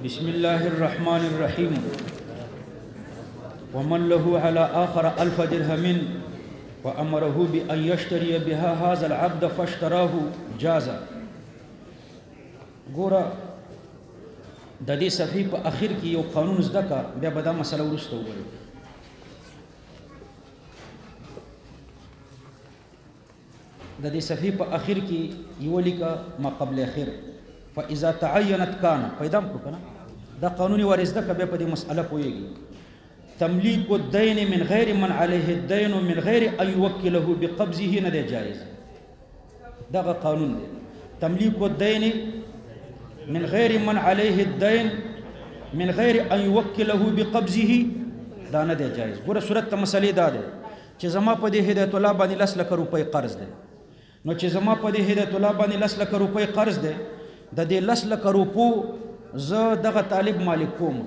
بسم الله الرحمن الرحيم ومن له على آخر 1000 درهم وأمره بأن يشتري بها هذا العبد فاشتراه جاز. ګوره د دې صفحې په اخر کې یو قانون زده کا، بیا به دا مسله وروسته ووایو. د دې صفحې په اخر کې یو لیکه ما قبل اخر فاذا تعینت کان پیدا کو کنه دا قانوني ورزده کا، بیا په دې مسأله پوهیږي. تملیک الدین من غیر من علیه الدین من غیر ان یوکله بقبضه نه دی جایز. دغه قانون دی، تملیک الدین من غیر من علیه الدین من غیر ان یوکله بقبضه دا نه دی جایز. ګوره صورت ته مسلې دا ده چې زما په دې هدایت الله باندې 10 لک روپۍ قرض دی، نو چې زما په دې هدایت الله باندې 10 لک روپۍ قرض دی، د دې 10 لک روپو زه دغه طالب مالک کوم.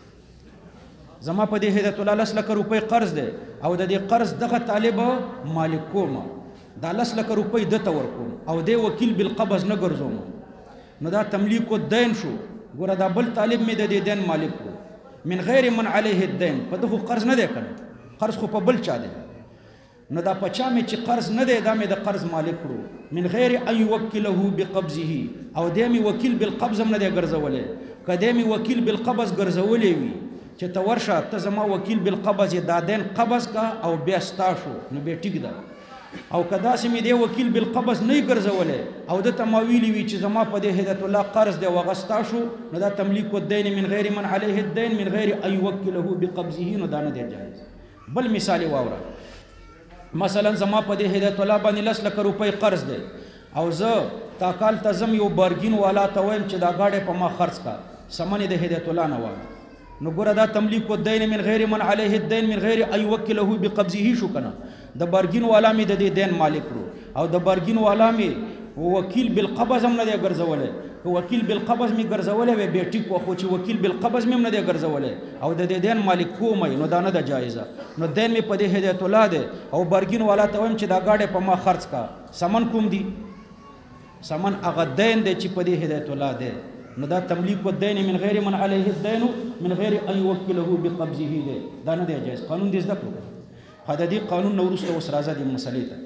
زما په دې هدایت الله 10 لک روپۍ قرض دی او د دې قرض دغه طالب مالک کوم، دا 10 لک روپۍ دته ورکوم او دې وکیل بالقبض نه ګرځوم، نو دا تملیک الدین شو. ګوره دا بل طالب می د دې دین مالک کو من غیر من علیه الدین، په دغه قرض نه دی کړی، قرض خو په بل چا دی، نو دا پچا می چې قرض نه دی دا می د قرض مالک کړو من غیر ان یوکله بقبضه، او دې می وکیل بالقبض هم نه دی ګرځولې. کدی می وکیل بالقبض ګرځولې وي چې ته ورشه ته زما وکیل بالقبض دا دین قبض کا او بیا ستا شو، نو بیا ټیک ده. او کدا سمې دی وکیل بالقبض نه ګرځولې او د تمویلی وی چې زما په دې هدایت الله قرض دی وغستا شو، نو دا تملیک الدین من غیر من علیه الدین من غیر ان یوکله بقبضه، نو دا نه دی جایز. بل مثال واوره، مثلا زما په دې هدایت الله باندې 10 لک روپۍ قرض دی او زه تا کال ته زم یو بارګین والا ته وایم چې دا گاډي په ما خرڅ کا، سمنه د هدایت الله نه وای، نو ګوره دا تملیک الدین من غیر من علیه الدین من غیر ان یوکله بقبضه شو کنه. د بارګین والا می د دې دین مالک کړو او د بارګین والا می وکیل بالقبض هم نه دی ګرځولې. وکیل بالقبض می ګرځولې وې به ټیک خو چې وکیل بالقبض می نه دی ګرځولې او د دې دین مالک کوم، نو دا نه د جایزه. نو دین می په دې هدایت الله دی او بارګین والا ته ویم چې دا گاډي په ما خرڅ کا، سمن کوم دی؟ سمن هغه دین دی چې په دې هدایت الله دی، نو دا تملیک الدین من غیر من علیه الدین من غیر ان یوکله بقبضه دی، دا نه دی جایز. قانون دې زده کړو. هدا دې قانون نو ورسته اوس راځه دې مسلې ته.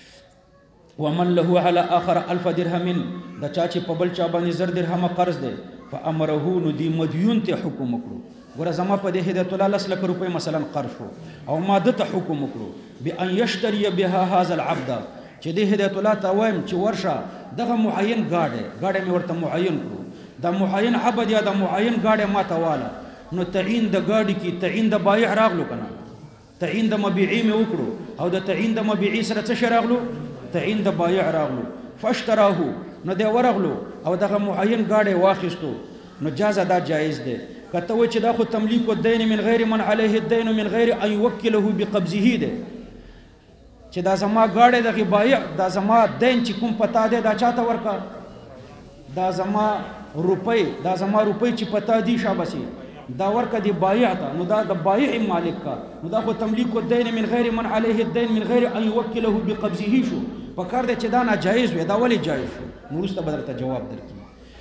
ومن له على آخر 1000 درهم، د چا چې په بل چا باندې 1000 درهم قرض دی، فامره نو دی مدیون ته حکم وکړو. ګوره زما په دې هدایت الله 10 لک روپۍ مثلا قرض شو او ما دته حکم وکړو بان یشتری بها هذا العبد، چې دې هدایت الله ته وایم چې ورشه دغه معین گاډي مې ورته معین کړو، دا معین عبد یا دا معین گاډي ما ته واله، نو تعین د گاډي کې تعین د بایع راغلو کنه، تعین د مبيعي مې وکړو او د تعین د مبيعي سره څه راغلو؟ تعین د بایع راغلو. فاشتراه، نو دی ورغلو او دغه معین گاډي واخیستو، نو جاز دا جایز دی. کته و چې دا خو تملیک الدین من غیر من علیه الدین من غیر ان یوکله بقبضه دی، چې دا زما گاډي دغه بایع دا زما دین چې کوم پتا دی دا چاته ورکا، دا زما روپۍ چې پتا دی شابسي دا ورکه دی بایع ته، نو دا د بایع مالک کا، نو دا خو تملیک الدین من غیر من علیه الدین من غیر ان یوکله بقبضه شو. پکار دی چې دا ناجایز وي، دا ولی جایز شو؟ نو وروسته به درته جواب درکړي.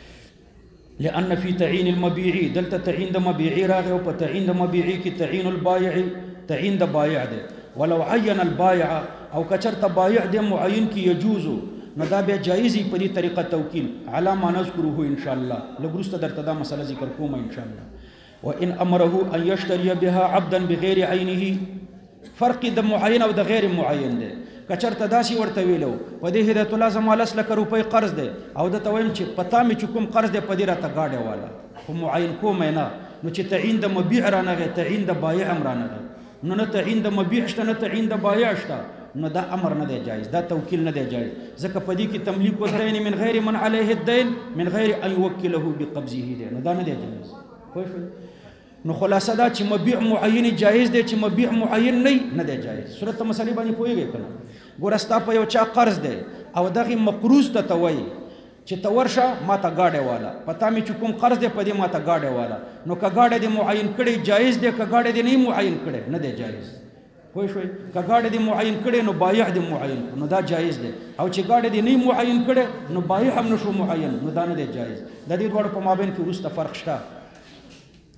لأن في تعین المبيعي، دلته تعین د مبيعي راغی او په تعین د مبيعي کې تعین البایع تعین د بایع دی. ولو عین البایع، او کچرته بایع دی معین کې یجوز، نو دا بیا جایزي په دې طریقه توکیل علی ما نذکره ان شاء الله. لګروسته درته دا مسله ذکر کوم ان شاء الله. وان امره ان یشتری بها عبدا بغیر عینه، فرق د معین او د غیر معین دی. کچرته داسي ورته ویلو په دې هدایت الله زما 10 لک روپۍ قرض دی او د تویم چې پتا می چې کوم قرض دی په دې راته گاډي والا، خو معین کوم نه، نو چې تعین د مبيع رانغه تعین د بایع امر نه، نو نه تعین د مبيع شته نه تعین د بایع شته، نو دا امر نه دی جایز، دا توکیل نه دی جایز. ځکه په دې کې تملیک الدین من غیر من علیه الدین من غیر ان یوکله بقبضه دی، نو دا نه دی جایز. خو نو خلاصه دا چې مبيع معین جایز دی، چې مبيع معین نه دی جایز. صورت مسلې باندې پوهیږئ کنه. ګوره ستا په یو چا قرض دی او دغه مقروض ته وایي چې ته ورشه ما ته گاډي والا، پتا می چې کوم قرض دی په دې ما ته گاډي والا، نو که گاډي دی معین کړي جایز دی، که گاډي دی نه معین کړي نه دی جایز. پوه شوي؟ که گاډي دی معین کړي نو بایع دی معین، نو دا جایز دی، او چې گاډي دی نه معین کړي نو بایع هم نشو معین، نو دا نه دی جایز. د دې دوړ په مابین کې وروسته فرق شته.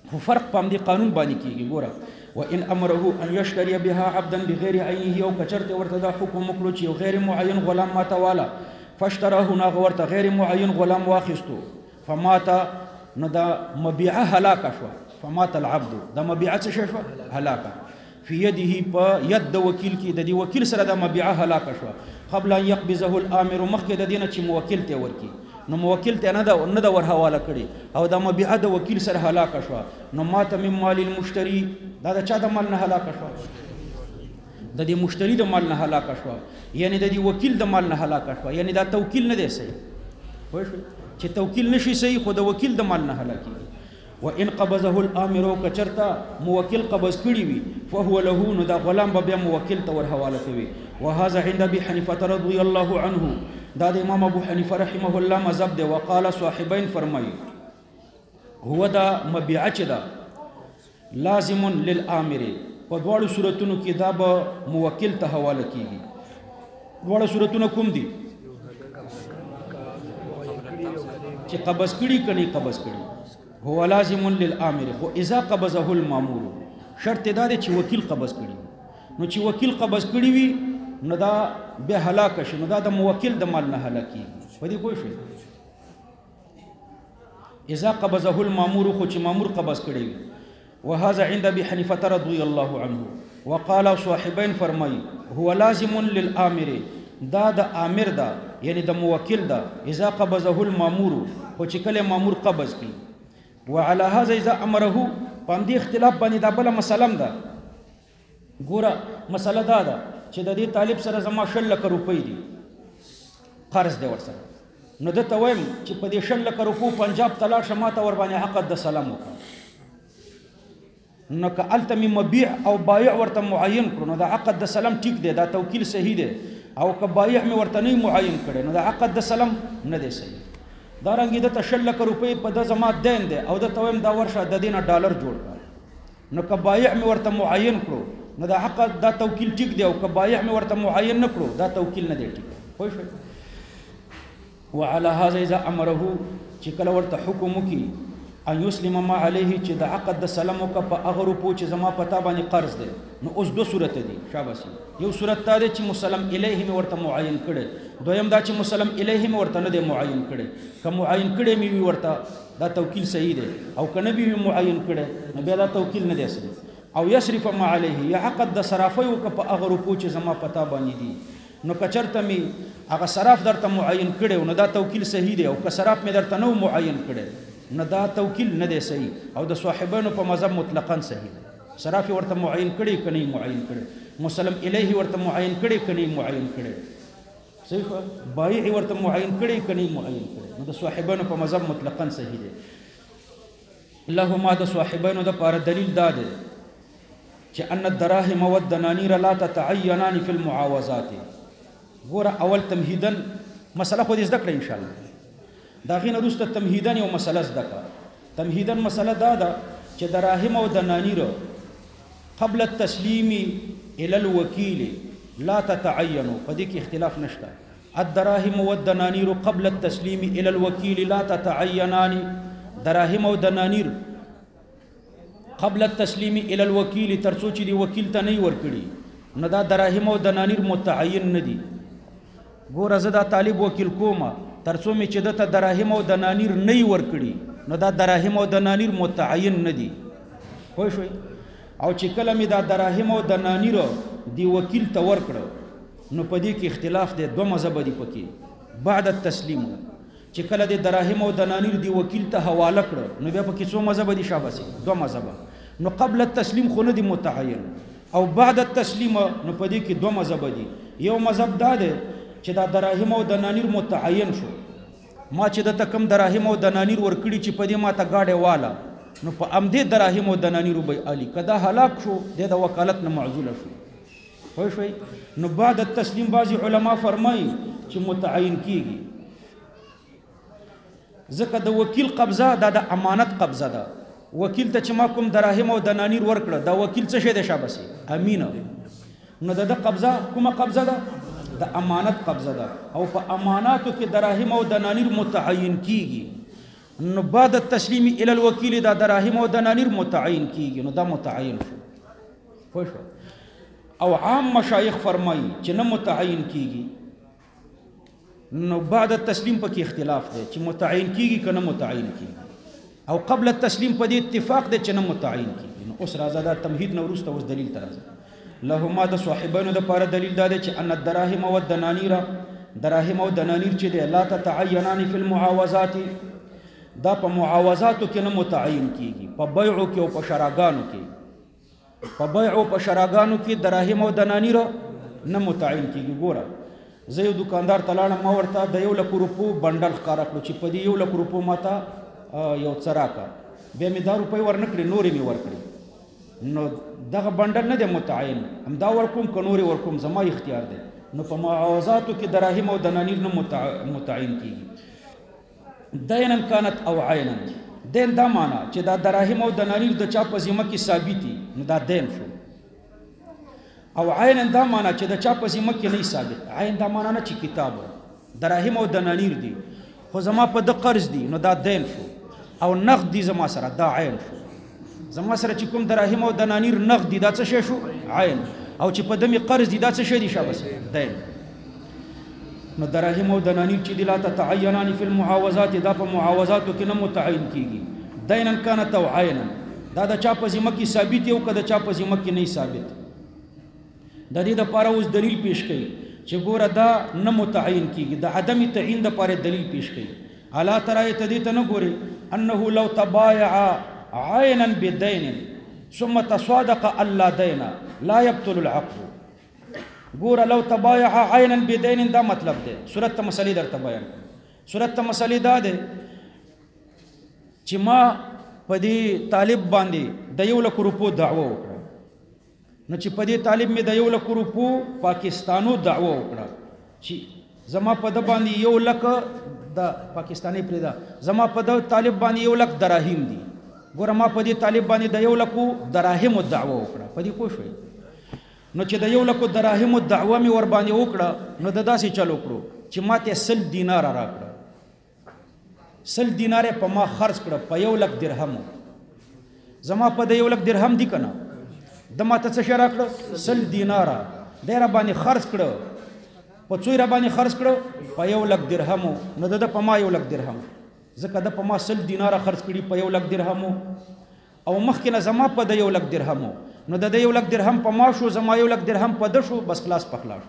خو فرق په همدې قانون باندې کېږي. ګوره وان امره ان یشتری بها عبدا بغیر عینه، او کچرته ورته دا حکم وکړو چې یو غیر معین غلام ماته والا، فاشتراه ناغه ورته غیر معین غلام واخیستو، فمات نو دا مبيعه هلاکه شو، فمات العبد دا مبيعه څه شو هلاکه، فی یده په ید د وکیل کې، د دې وکیل سره دا مبيعه هلاکه شو، قبل ان يقبضه الامر، مخکې د دینه چې موکل ته ورکی، نو موکل ته نه دا ور حواله کړي، او دا مبيعه د وکیل سره هلاکه شو، نو مات من مال المشتری، دا د چا د مال نه هلاکه شو، د دې مشتری د مال نه هلاکه شو، یعنی د دې وکیل د مال نه هلاکه شو، یعنی دا توکیل نه دی صحیح. پوه شئ چې توکیل نشي صحیح، خو د وکیل د مال نه هلاکیږي. وان قبضه الامر، کچرتا موکل قبض کړي وي، فهو له، نو دا غلام به بیا موکل ته ور حواله کوي. وهذا عند ابي حنيفه رضي الله عنه، دا د امام ابو حنیفه رحمه الله مذهب دی. وقال صاحبین فرمایي هو دا مبيعه چې دا لازم للامر، په دواړو صورتونو کې دا به موکل ته حواله کیږي. دواړو صورتونه کوم دي چې قبض کړي کني قبض کړي، هو لازم للامر، خو اذا قبضه المامور، شرط دا دی چې وکیل قبض کړي، نو چې وکیل قبض کړي وي نو دا به هلاک شي، نو دا د موکل د مال نه هلاکیږي. په دې پوه شئ. اذا قبضه المامور، خو چې مامور قبض کړي وي. وهذا عند ابي حنيفه رضي الله عنه. وقال صاحبين فرمای هو لازم للامر، دا د امر دا یعنی د موکل دا، اذا قبضه المامور، خو چې کله مامور قبض کړي. وعلى هذا اذا امره، په دې اختلاف باندې دا بل مسله ده. ګوره مسله دا ده چې د دې طالب سره زما 6 لک روپۍ دي، قرض دی ورسره، نو د ته وایم چې په دې 6 لک روپو پنجاب ته لاړ شه، ماته ور باندې عقد د سلام وکړه، نو که هلته مې مبيع او بایع ورته معین کړو، نو د عقد د سلام ټیک دی، دا توکیل صحیح دی، او که بایع مې ورته نه معین کړی، نو د عقد د سلام نه دی صحیح. دا رنګې د ته 6 لک روپۍ په د زما دین دی، او د ته وایم دا ورشه د دې نه ډالر جوړ کړه، نو که بایع مې ورته معین کړو نو دا عقد دا توکیل ټیک دی، او که بایع مې ورته معین نه کړو دا توکیل نه دی ټیک. پوه شئ. وعلى هذا اذا امره، چې کله ورته حکم وکړي ان يسلم ما عليه، چې د عقد د سلام وکړه په هغه روپو چې زما پتا باندې قرض دی. نو اوس 2 صورت دي شاباسي. یو صورت دا دی چې مسلم الیه مې ورته معین کړي، دویم دا چې مسلم الیه مې ورته نه دی معین کړي. که معین کړي مې ورته دا توکیل صحیح دی، او که نه به معین کړي نو بیا دا توکیل نه دی صحیح. او یصرف ما علیه، یا عقد د صرافۍ وکړه په هغه روپو چې زما پتا باندې دي، نو کچرته مې هغه صراف درته معین کړي نو دا توکیل صحیح دی، او که صراف مې درته نو معین کړي نو دا توکیل نه دی صحیح. او د صاحبانو په مذهب مطلقاً صحیح دی. صراف ورته معین کړي کني معین کړي، مسلم الیه ورته معین کړي کني معین کړي، صحیح. بایع ورته معین کړي کني معین کړي، نو د صاحبانو په مذهب مطلقاً صحیح دی. اللهم د صاحبانو د پاره دلیل دا دی چې ان الدراهم والدنانير لا تتعينان في المعاوضات. ګوره اول تمهیدا مسله خو دې زده کړئ ان شاء الله، دا غینه وروسته تمهیدا یو مسله زده کړه. تمهیدا مسله دا ده چې دراهم او دنانير قبل التسلیم الى الوکیل لا تتعین، په دې کې اختلاف نشته. الدراهم والدنانير قبل التسلیم الى الوکیل لا تتعینان، دراهم او دنانير قبل التسلیم الى الوکیل ترڅو چې دی وکیل ته نه ورکړي نو دا دراهم او دنانير متعین نه دي. ګوره زه دا طالب وکیل کومه ترڅو مې چې دته دراهم او دنانير نه ورکړي نو دا دراهم او دنانير متعین نه دي. پوه شئ. او چې کله مې دا دراهم او دنانير دی وکیل ته ورکړه نو په دې کې اختلاف دی، 2 مذهب دي پکې. بعد التسلیم چې کله د دراهم او دنانير دی وکیل ته حواله کړه نو بیا پکې 2 مذهب دي شاباسي، 2 مذهب. نو قبل التسلیم خو نه دی متعین، او بعد التسلیم نو په دې کې 2 مذهب دي. یو مذهب دا دی چې دا دراهم او دنانير متعین شو، ما چې د تکم دراهم او دنانير ورکړي چې په دې ما ته گاډه والا نو په امدې دراهم او دنانير به علي کدا هلاک شو د وکالت نه معزول شو. خو شوي. نو بعد التسلیم بعضی علما فرمایي چې متعین کیږي، ځکه د وکیل قبضه دا د امانت قبضه ده. وکیل ته چې ما کوم دراهم او دنانير ورکړه دا وکیل څه شه دی شاباسي امینه، نو د قبضه کومه قبضه ده د امانت قبضه ده، او په اماناتو کې دراهم او دنانير متعین کیږي. نو بعد التسلیم الی الوکیل دا دراهم او دنانیر متعین کیږي، نو دا متعین شو. پوه شو؟ او عام مشایخ فرمایي چې نه متعین کیږي، نو بعد التسلیم پکې اختلاف دی چې متعین کیږي که نه متعین کیږي، او قبل التسلیم په دې اتفاق دی چې نه متعین کیږي. نو اوس راځه دا تمهید نه وروسته اوس دلیل ته راځه. لهما د صاحبینو دپاره دلیل دا دی چې ان الدراهم والدنانیر، دراهم او دنانیر چې دی لا تتعینان فی المعاوضات، دا په معاوضاتو کې نه متعین کیږي، په بیعو کې او په شراګانو کې. په بیع او په شراګانو کې دراهم او دنانیر نه متعین کیږي. ګوره زه یو دکاندار ته لاړم، ما ورته د 1,00,000 روپو بنډل ښکاره کړو چې په دې 1,00,000 روپو ماته یو څه راکړه، بیا مې 10 روپۍ ورنه کړې، نورې مې ورکړې. نو دغه بنډل نه دی متعین، همدا ورکوم که نورې ورکوم زما اختیار دی. نو په معاوضاتو کې دراهم او دنانیر نه متعین کیږي. دینا کانت او عینا، دین دا معنا چې دا دراهم او دنانیر د چا په ذمه کې ثابت دي، نو دا دین شو. او عینا دا معنا چې د چا په ذمه کې نه ثابت. عین دا معنا نه چې کتاب دراهم او دنانیر دي خو زما په د قرض دي، نو دا دین شو. او نقد دي زما سره، دا عین شو. زما سره چې کوم دراهم او دنانیر نقد دي دا څه شی شو؟ عین. او چې په دمه قرض دي دا څه شی دي؟ شابه دین. نو دراهم او دنانیر چې دی لا تتعینان فی المعاوضات، دا په معاوضاتو کې نه متعین کیږي. دینا کانت او عینا، دا د چا په ذمه کې ثابت یو که د چا په ذمه کې نه ثابت. د دې دپاره اوس دلیل پیش کوي چې ګوره دا نه متعین کیږي. د عدم تعین دپاره دلیل پیش کوي. الا ترى دې ته نه ګوري انه لو تبايع عینا بدین ثم تصادق الا دین لا يبطل العقد. ګوره لو تبايع عینا بدین دا مطلب دی. صورت ته مسلې درته بیان کړم. صورت ته مسلې دا دی چې ما په دې طالب باندې د 1,00,000 روپو دعوه وکړه، نو چې په دې طالب مې د 1,00,000 روپو پاکستانو دعوه وکړه چې زما په د باندې 1,00,000 د پاکستاني پرېږده، زما په د طالب باندې 1,00,000 دراهم دي. ګوره ما په دې طالب باندې د 1,00,000 دراهمو دعوه وکړه. په دې پوه شوې؟ نو چې د 1,00,000 دراهمو دعوه مې ور باندې وکړه، نو د داسې چل وکړو چې ما ته 100 دیناره راکړه. 100 دیناره په ما خرج کړه په 1,00,000 درهمو. زما په د 1,00,000 درهم دي که نه؟ د ما ته څه شی راکړه؟ 100 دیناره. دی را باندې خرج کړه. په څو را باندې خرج کړه؟ په 1,00,000 درهمو. نو د په ما 1,00,000 درهم، ځکه د په ما 100 دیناره خرج کړي په 1,00,000 درهمو، او مخکې نه زما په د 1,00,000 درهمو. نو د 1,00,000 درهم په ما شو، زما 1,00,000 درهم په ده شو، بس خلاص په خلاص.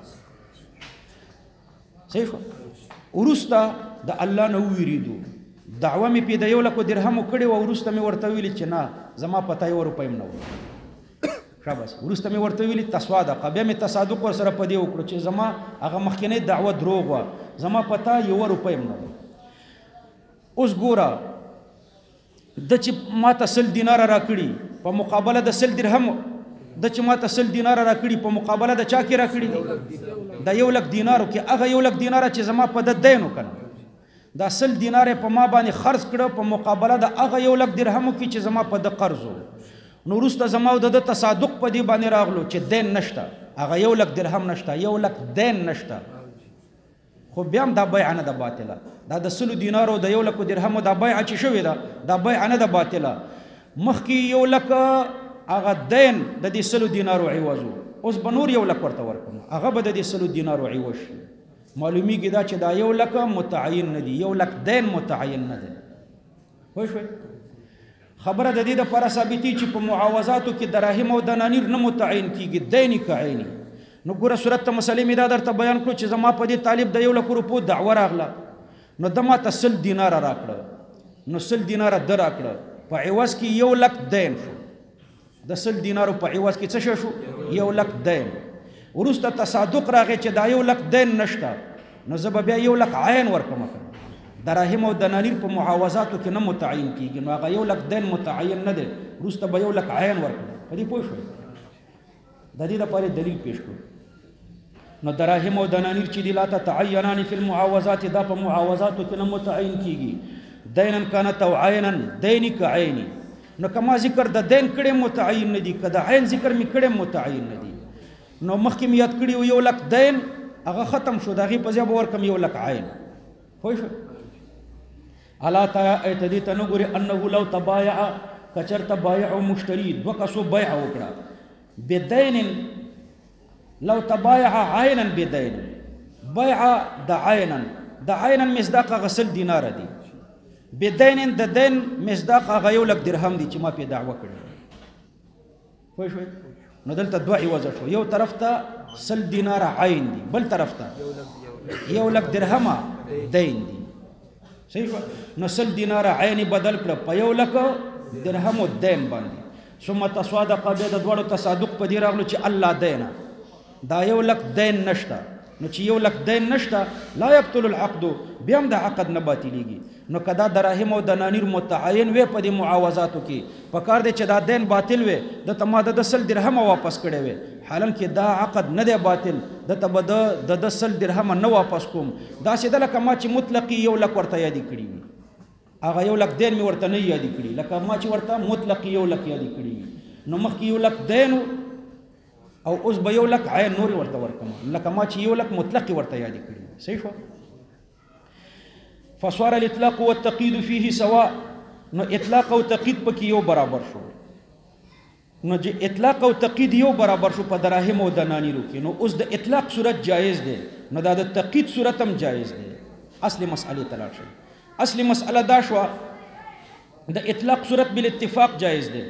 صحیح شو؟ وروسته د الله نه وویریدو، دعوه مې په د 1,00,000 درهمو کړې وه، وروسته مې ورته ویلي چې نه زما پته 1 روپۍ هم نه وه. شاباس. وروسته مې ورته ویلي تصادق، بیا مې تصادق ورسره په دې وکړو چې زما هغه مخکینۍ دعوه دروغ وه، زما پته 1 روپۍ هم نه وه. اوس ګوره د چې ما ته 100 دیناره راکړي په مقابله د 100 درهم، د چې ما ته 100 دیناره راکړي په مقابله د چا کې راکړي دي؟ د 1,00,000 دینارو کې. هغه 1,00,000 دیناره چې زما په د دینو کنه، دا 100 دیناره په ما باندې خرج کړه په مقابله د هغه 1,00,000 درهمو کې چې زما په د قرض وو. نو وروسته زما او د تصادق په دې باندې راغلو چې دین نشته، هغه 1,00,000 درهم نشته، 1,00,000 دین نشته. خو بیا هم دا بیعه نه ده باطله. دا د 100 دینارو د 1,00,000 درهمو دا بیعه چې شوې ده، دا بیعه نه ده باطله. مخکې 1,00,000 هغه دین د دې 100 دینارو عوض و، اوس به نور 1,00,000 ورته ورکوم، هغه به د دې 100 دینارو عوض شي. معلومیږي دا چې دا 1,00,000 متعین نه دي، 1,00,000 دین متعین نه دی. پوه شوئ؟ خبره د دې دپاره ثابتي چې په معاوضاتو کې دراهم او دنانیر نه متعین کیږي، دیني که عیني. نو ګوره صورت ته مسلې مې دا درته بیان کړو چې زما په دې طالب د 1,00,000 روپو دعوه راغله، نو د ما ته 100 دیناره راکړه، نو 100 دیناره ده راکړه، په عوض کې 1,00,000 دین شو. د 100 دینارو په عوض کې څه شو؟ 1,00,000 دین. وروسته تصادق راغی چې دا 1,00,000 دین نشته، نو زه به بیا 1,00,000 عین ورکوم. دراهم او دنانیر په معاوضاتو کې نه متعین کیږي، نو هغه 1,00,000 دین متعین نه دی، وروسته به 1,00,000 عین ورکوم. په دې پوه شوئ؟ د دې لپاره دلیل پیش کړو. نو دراهم او دنانیر چې دي لا تتعینان فی المعاوضات، دا په معاوضاتو کې نه متعین کیږي. دینا کانت او عینا، دینی که عینی. نو کما ذکر د دین کړه متعین نه دي، که د عین ذکر می کړه متعین نه دي. نو مخکې می یاد کړي 1,00,000 دین، هغه ختم شو، د هغې په ځای به ورکم 1,00,000 عین. پوه شو؟ الا تا ایتدی تنګوري انه لو تبايع کچرته بایع او مشتری دو کسو بیع وکړه بدین لو تبايع عینا بدین بیع د عینا مصداق غسل دینار دی بدین د دین مصداق غیو لک درهم دی چې ما په دعوه کړی خو شوي نو دلته دوه عوض شو یو طرف ته سل دینار عین دی بل طرف ته یو لک درهم دین دی صحیح شو نو سل دینار عین بدل کړ په یو لک درهم دین باندې ثم تصادق به د دوړو تصادق په دی راغلو چې الله دینا دا یو لک دین نشته نو چې یو لک دین نشته لا یبطل العقد بیا هم د عقد نه باطلیږي نو کدا دراهم او دنانیر متعین وې په دې معاوضاتو کې په کار دی چې دا دین باطل وې د تماده د سل درهم واپس کړي وې حالانکه دا عقد نه دی باطل د تبد د سل درهم نه واپس کوم دا سیده لکه ما چې مطلقي یو لک ورته یادی کړی وي هغه یو لک دین می ورته نه یادی کړی لکه ما چې ورته مطلقي یو لک یادی کړی نو مخکې یو لک دین او اوس به یو لک عین نور ورته ورکم لکه ما چې یو لک مطلق ورته یادی کړی صحیح شو فصار الاطلاق والتقييد فيه سواء نو اطلاق او تقييد پکې یو برابر شو نو چې اطلاق او تقييد یو برابر شو په دراهم او دنانیرو کې نو اوس د اطلاق صورت جایز ده نو دا د تقييد صورت هم جایز ده اصل مسئله تلاش شي اصل مسئله دا شو د اطلاق صورت بالاتفاق جایز ده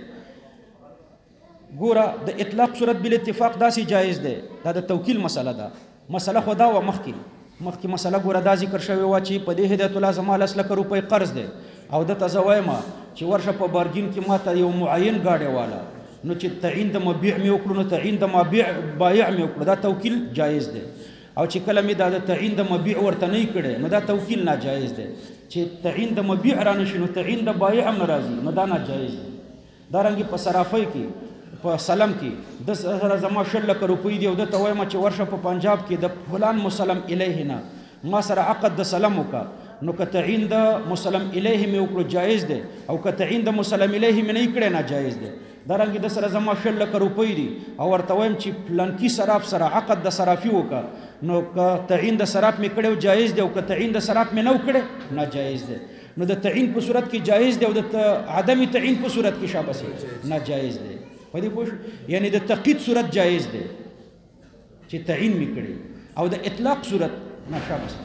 ګوره د اطلاق صورت بالاتفاق داسې جایز ده دا د توکیل مسله ده مسله خدا و مخکې مسله ګوره دا ذکر شوی و چې په دې هدایت الله زما 10 لک روپۍ قرض ده او د تزویما چې ورشه په بارګین کې ماته یو معین گاډي والا نو چې تعین د مبيع مې وکړو نو تعین د مبيع بایع مې وکړو دا توکیل جایز ده او چې کله مې دا تعین د مبيع ورته نه کړي نو دا توکیل ناجایز ده چې تعین د مبيع را نشي نو تعین د بایع هم ناراضي نو دا ناجایز ده دا رنګ په صرافۍ کې په سلام کې د سره زما 10 لک روپۍ دی او د توای ما چې ورشه په پنجاب کې د فلان مسلم الیه نه ما سره عقد د سلام وکا نو که تعین د مسلم الیه مې وکړو جایز ده او که تعین د مسلم الیه مې نه کړی ناجایز ده دا رنګ د سره زما 10 لک روپۍ دی او ورته وایم چې پلان کې صراف سره عقد د صرافي وکا نو که تعین د صراف مې کړو جایز ده او که تعین د صراف مې نه وکړي ناجایز ده نو د تعین په صورت کې جایز ده او د عدم تعین په صورت کې شابه ناجایز ده پدې پوښ یعنی د تقید صورت جایز ده چې تعین میکړي او د اطلاق صورت ناشابه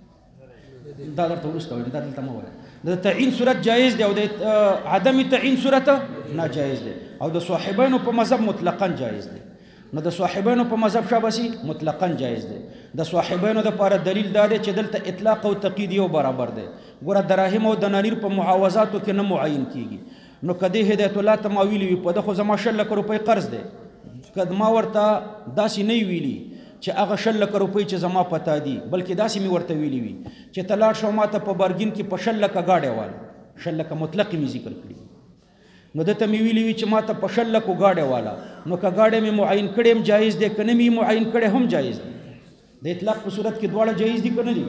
دا درته ورسته وایي دا دلته مو وایي د تعین صورت جایز ده او د عدم تعین صورت ناجایز ده او د صاحبینو په مذهب مطلقاً جایز ده نو د صاحبینو په مذهب شابه مطلقاً جایز ده د صاحبینو د لپاره دلیل دا دی چې دلته اطلاق او تقید یو برابر ده ګوره دراهم او دنانیر په معاوضاتو کې نه معین کیږي نو کدی هدایت الله تماویلی په دغه زما 10 لک روپۍ قرض ده کد ما ورته داسې نه ویلی چې هغه 10 لک روپۍ چې زما پتا دي بلکې داسې می ورته ویلی وي چې تلاړ شو ماته په بارګین کې په 10 لک گاډي والا 10 لک مطلق می ذکر کړی نو دته می ویلی وي چې ماته په 10 لک گاډي والا نو که گاډي می معین کړم جایز ده کنه می معین کړه هم جایز ده د اطلاق په صورت کې دواړه جایز دي کنه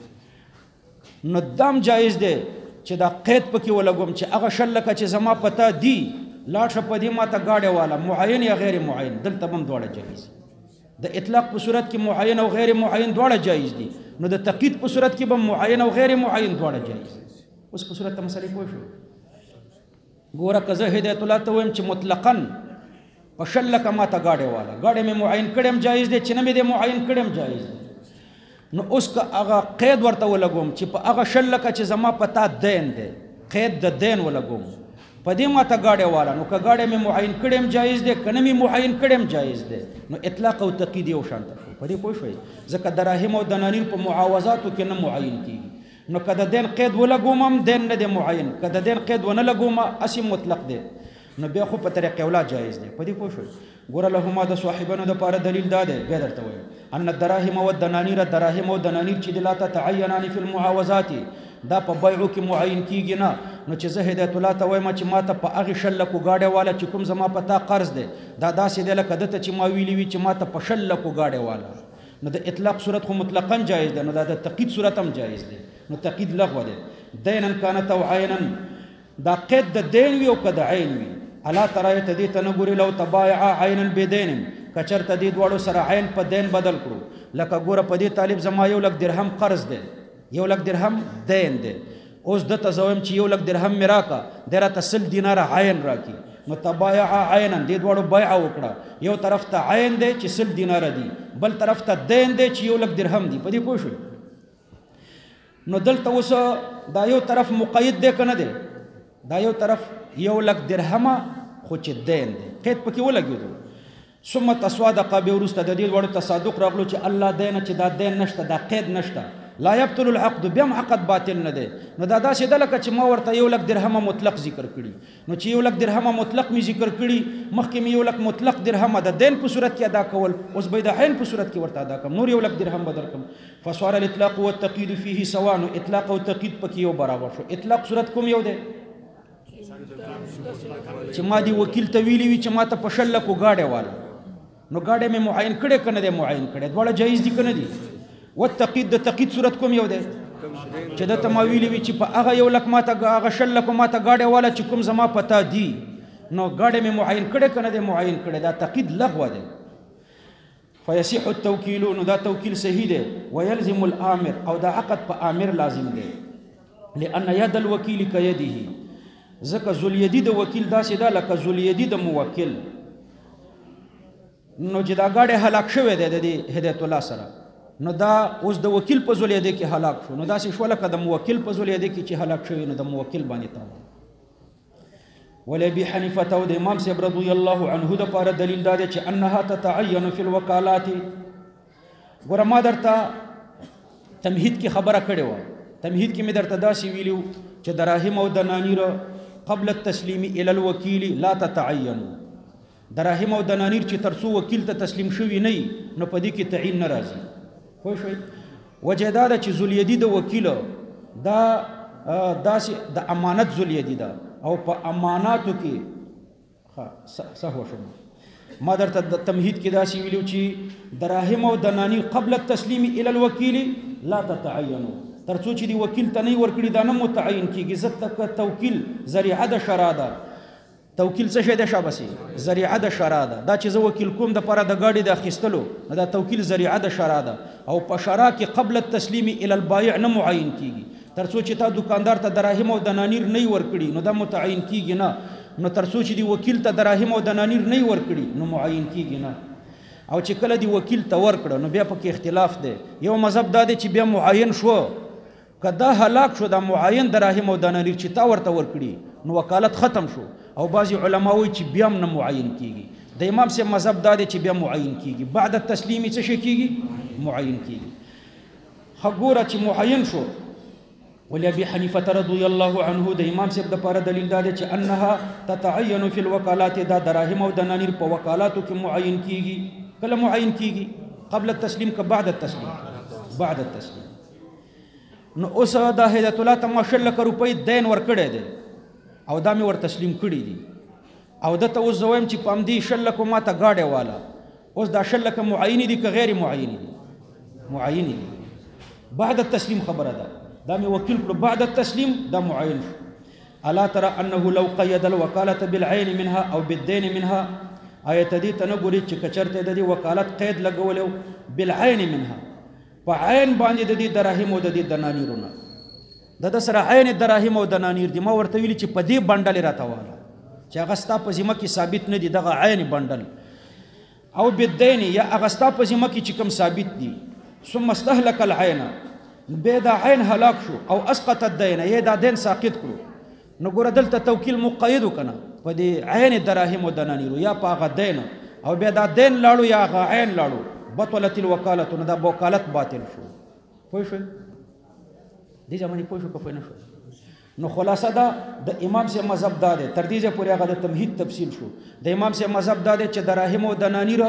دي نو دام جایز ده چې دا قید پکې ولګوم چې هغه 10 لک چې زما پتا دي لاړ شپ دې ماته گاډي والا معین یا غیر معین دلته هم دواړه جایز د اطلاق په صورت کې معین او غیر معین دواړه جایز دي نو د تقید په صورت کې به معین او غیر معین دواړه جایز اوس په صورت مسلې پوه شو ګوره کزه هدایت الله ته ویم چې مطلقاً په 10 لک ماته گاډي والا گاډي مې معین کړم جایز دي چې نه مې دې معین کړم جایز دي نو اوس که هغه قید ورته ولګوم چې په هغه 10 لک چې زما پتا دین دی قید د دین ولګوم په دې ماته گاډي والا نو که گاډي مې معین کړم جایز دی کنه مې معین کړم جایز دی نو اطلاق او تقید یو شان شو په دې پوه شئ ځکه دراهم او دنانیر په معاوضاتو کې نه معین کیږي نو که د دین قید ولګوم هم دین نه دی معین که د دین قید ونه لګوم اسی مطلق دی نو بیا خو په طریقې ولا جایز دی په دې پوه شئ ګوره لهما د صاحبانو د پاره دلیل دا دی بیا درته وایم ان الدراهم والدنانير الدراهم والدنانير چې دلاته تعینان فی المعاوضات دا په بيعو کې معین کیږي نه نو چې زه هدایت الله ته وایم چې ماته په هغه 10 لک گاډي والا چې کوم زما پتا قرض دی دا داسې دی لکه دته چې ما ویلی وی چې ماته په 10 لک گاډي والا نو د اطلاق صورت خو مطلقاً جایز ده نو دا د تقید صورت هم جایز ده نو تقید لغوه ده دینا كانت او عینا دا قید د دین وی او کد عین وی الا ترى تدی تنګوري لو تبايع عینا بدین کچر تدی دوړو سره عین په دین بدل کړو لکه ګوره په دې طالب زما 1 لک درهم قرض ده 1 لک درهم دین ده اوس دته زویم چې 1 لک درهم مې راکا دی راته 100 دیناره عین راکړي نو تبایع عینا دې دواړو بیعه وکړه یو طرف ته عین دی چې 100 دیناره دي بل طرف ته دین دی چې 1 لک درهم دي په دې پوه شوي نو دلته اوس دا یو طرف مقید دی که نه دی دا یو طرف 1 لک درهمه خو چې دین دی قید پکې ولګېدو ثم تصادق به وروسته د دې دواړو تصادق راغلو چې الله دینه چې دا دین نشته دا قید نشته لا يبطل العقد بیا عقد باطل نه دی نو دا داسې ده لکه چې ما ورته 1 لک درهمه مطلق ذکر کړي نو چې 1 لک درهمه مطلق مې ذکر کړي مخکې مې 1 لک مطلق درهمه د دین په صورت کې ادا کول اوس به د عین په صورت کې ورته ادا کوم نور 1 لک درهم به درکړم فصار الاطلاق والتقييد فيه سواء اطلاق او تقييد پکې یو برابر شو اطلاق صورت کوم یو دی چې ما دی وکیل ته ویلی وي چې ما ته په 1 لکو گاډی والا نو گاډی مې معین کړی که نه دی معین کړی دواړه جایز دي که نه دي والتقييد د تقييد صورت کوم یو دی چې د ته ما ویلی وي چې په هغه 1 لک ما ته هغه 1 لکو ما ته گاډی والا چې کوم زما پتا دي نو گاډی مې معین کړی که نه دی معین کړی دا تقييد لغوه دی فيصح التوكيل نو دا توکیل صحیح دی ويلزم الامر او دا عقد په امر لازم دی لأن يد الوكيل كيده ځکه ذواليدي د وکیل داسې ده لکه ذواليدي د موکل نو چې دا گاډی هلاک شوی دی د دې هدایت الله سره نو دا اوس د وکیل په ذواليدي کې هلاک شو نو داسې شو لکه د موکل په ذواليدي کې چې هلاک شوی نو د موکل باندې تاوان ولابي حنیفه او د امام صاحب رضی الله عنه د پاره دلیل دا دی چې انها تتعین فی الوکالات ګوره ما درته تمهید کې خبره کړې وه تمهید کې مې درته داسې ویلي چې دراهم او دنانیر قبل التسلیم الى الوکیل لا تتعین دراهم او دنانیر چې ترڅو وکیل ته تسلیم شوي نه نو په دې کې تعین نه راځي خو شوي وجه دا ده چې ذواليدي د وکیل دا داسې د امانت ذواليدي ده او په اماناتو کې صحو شو ما درته د تمهید کې داسې ویلو چې دراهم او دنانیر قبل التسلیم الى الوکیل لا تتعین ترڅو چې دی وکیل ته نه ورکړي دا نه متعین کیږي ځکه توکیل ذریعه د شرع ده توکیل څه شی دی شابسي ذریعه د شرع ده دا چې زه وکیل کوم د پاره د گاډي د اخیستلو دا توکیل ذریعه د شرع ده او په شرع کې قبل التسلیم الى البایع نه معین کیږي ترڅو چې تا دکاندار ته دراهم او دنانیر نه ورکړي نو دا متعین کیږي نه نو ترڅو چې دی وکیل ته دراهم او دنانیر نه ورکړي نو معین کیږي نه او چې کله دی وکیل ته ورکړه نو بیا پکې اختلاف دی یو مذهب دا دی چې بیا معین شو کدا هلاک شو دا معین دراهم او دنانیر چې تا ورته ورکړي نو وکالت ختم شو او بعضی علما وایي چې بیا نه معین کیږي د امام سے مذهب دا دی چې بیا معین کیږي بعد التسلیم څه شي کیږي معین کیږي خګوره چې معین شو ولي ابي حنیفه رضی الله عنه د امام سے د پاره دلیل دا دی چې انها تتعین فی الوکالات دا دراهم او دنانیر په وکالاتو کې معین کیږي کله معین کیږي قبل التسلیم که بعد التسلیم بعد التسلیم نو اوس دا هدایت الله ته 1 لک روپۍ دین ورکړی دی او دا مې ور تسلیم کړي دي او دته اوس زویم چې پام دی 1 لک ما ته گاډی والا اوس دا 1 لک معین دي که غیر معین دي معین دي بعد التسلیم خبره ده دا مې وکیل کړو بعد التسلیم دا معین شو الا ترى انه لو قيد الوكاله بالعين منها او بالدين منها آیت دې تنګوري چې کچرته د دې وکالت قید لګولو بالعين منها په عین باندې د دې دراهم او د دې دنانیرونه د سره عین دراهم او دنانیر دي ما ورته ویلي چې په دې بندل راته واله چې هغه ستا په ذمه کې ثابت نه دي دغه عین بندل او بالدین یا هغه ستا په ذمه کې چې کوم ثابت دي ثم استهلك العين به دا عین هلاک شو او اسقط الدین یا دا دین ساقط کړو نو ګوره دلته توکیل مقید کنه په دې عین دراهم او دنانیر یا په هغه دین او به دا دین لاړو یا هغه عین لاړو بطلت الوکالت نو دا وکالت باطل شو پوه شو دې ځمنې پوه شو که نه شو نو خلاصه دا د امام سے مذهب دا دی تر دې پورې هغه د تمهید تفصیل شو د امام سے مذهب دا دی چې دراهم او دنانیر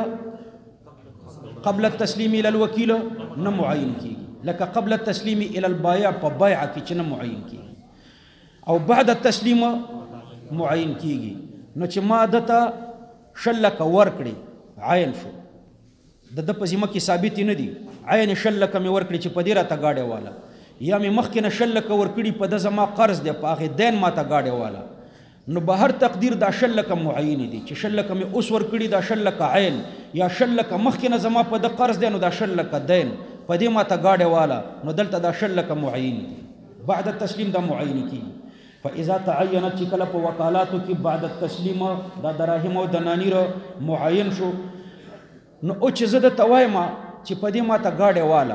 قبل التسلیم الى الوکیل نه معین کیږي لکه قبل التسلیم الى البایع په بیع کې چې نه معین کیږي او بعد التسلیم معین کیږي نو چې ما دته شلک ورکړي عین شو د په ذمه کې ثابت نه دي عین شلک مې ورکړي چې په دې راته گاډی والا یا مې مخکې نه شلک ورکړي په د زما قرض دی په هغې دین ما ته گاډی والا نو به هر تقدیر دا شلک معین دي چې شلک مې اوس ورکړي دا شلک عین یا شلک مخکې نه زما په د قرض دی نو دا شلک دین په دې ما ته گاډی والا نو دلته دا شلک معین دي بعد التسلیم دا معین کی فاذا تعینت چې کله په وکالاتو کې بعد التسلیم دا دراهم او دنانیر معین شو نو او چې زه د توایم چې په دې ماته گاډه والا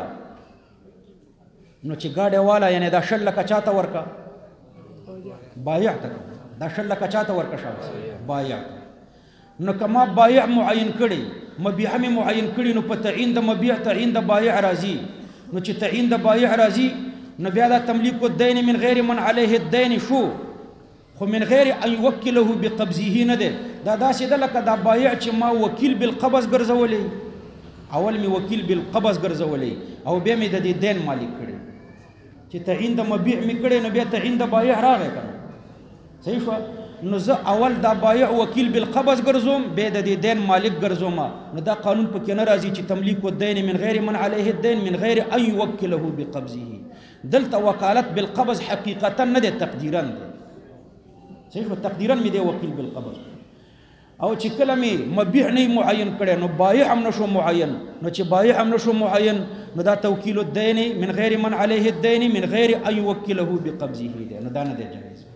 نو چې گاډه والا یعنی دا شل لکه چاته ورکا بایع ته دا شل لکه چاته ورکا شاو بایع نو کما بایع معین کړي مبيع می معین کړي نو په تعین د مبيع تعین د بایع راځي نو چې تعین د بایع راځي نو بیا دا تملیک الدین من غیر من علیه الدین شو خو من غیر ان یوکله بقبضه نه ده دا داسې ده لکه دا بایع چې ما وکیل بالقبض ګرځولی اول می وکیل بالقبض ګرځولی او بیا می د دې دین مالک کړي چې تعین د مبيع می کړي نو بیا تعین د بایع راغی کنه صحیح شو نو زه اول دا بایع وکیل بالقبض ګرځوم بیا د دې دین مالک ګرځوم نو دا قانون پکې نه راځي چې تملیک الدین من غیر من علیه الدین من غیر ان یوکله بقبضه دلته وکالت بالقبض حقیقتا نه ده تقدیرا ده صحیح تقدیرا می دی وکیل بالقبض او چې کله می مبيع نه معین کړي نو بایع هم نشو معین نو چې بایع هم نشو معین نو دا توکیل الدین من غیر من علیه الدین من غیر ان یوکله بقبضه ده نو دا نه ده جایز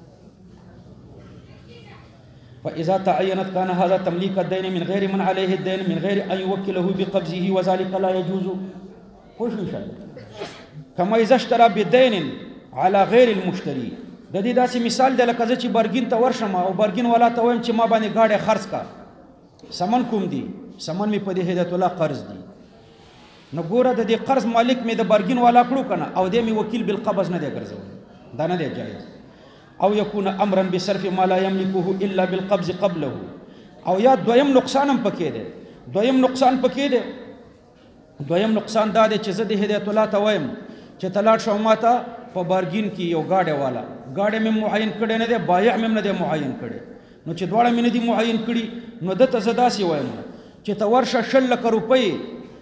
فاذا تعینت كان هذا تملیک الدین من غیر من علیه الدین من غیر ان یوکله بقبضه وذلك لا يجوز خوش ان شاء الله كما اذا اشترى بدين على غير المشتري د دې داسې مثال دی لکه چې برګین ته ورشم او برګین والا ته وایم چې ما باندې گاډه خرڅ کا سمن کوم دی سمن می په دې هدایت الله قرض دی نو ګوره د دې قرض مالک می د برګین والا کړو کنه او دې می وکیل بالقبض نه دی ګرځول دا نه دی جایز او يكون امرا بصرف ما لا يملكه الا بالقبض قبله او یا دویم نقصان هم پکې دی دویم نقصان پکې دی دویم نقصان دا دی چې زه د هدایت الله ته وایم چې تلاټ شو ماته په بارګین کې یو گاډه والا گاډه مې معین کړي نه دی بایع مې نه دی معین کړي نو چې دواړه مې نه دي معین کړي نو دته زدا سی وایم چې ته ورشه 6 لک روپۍ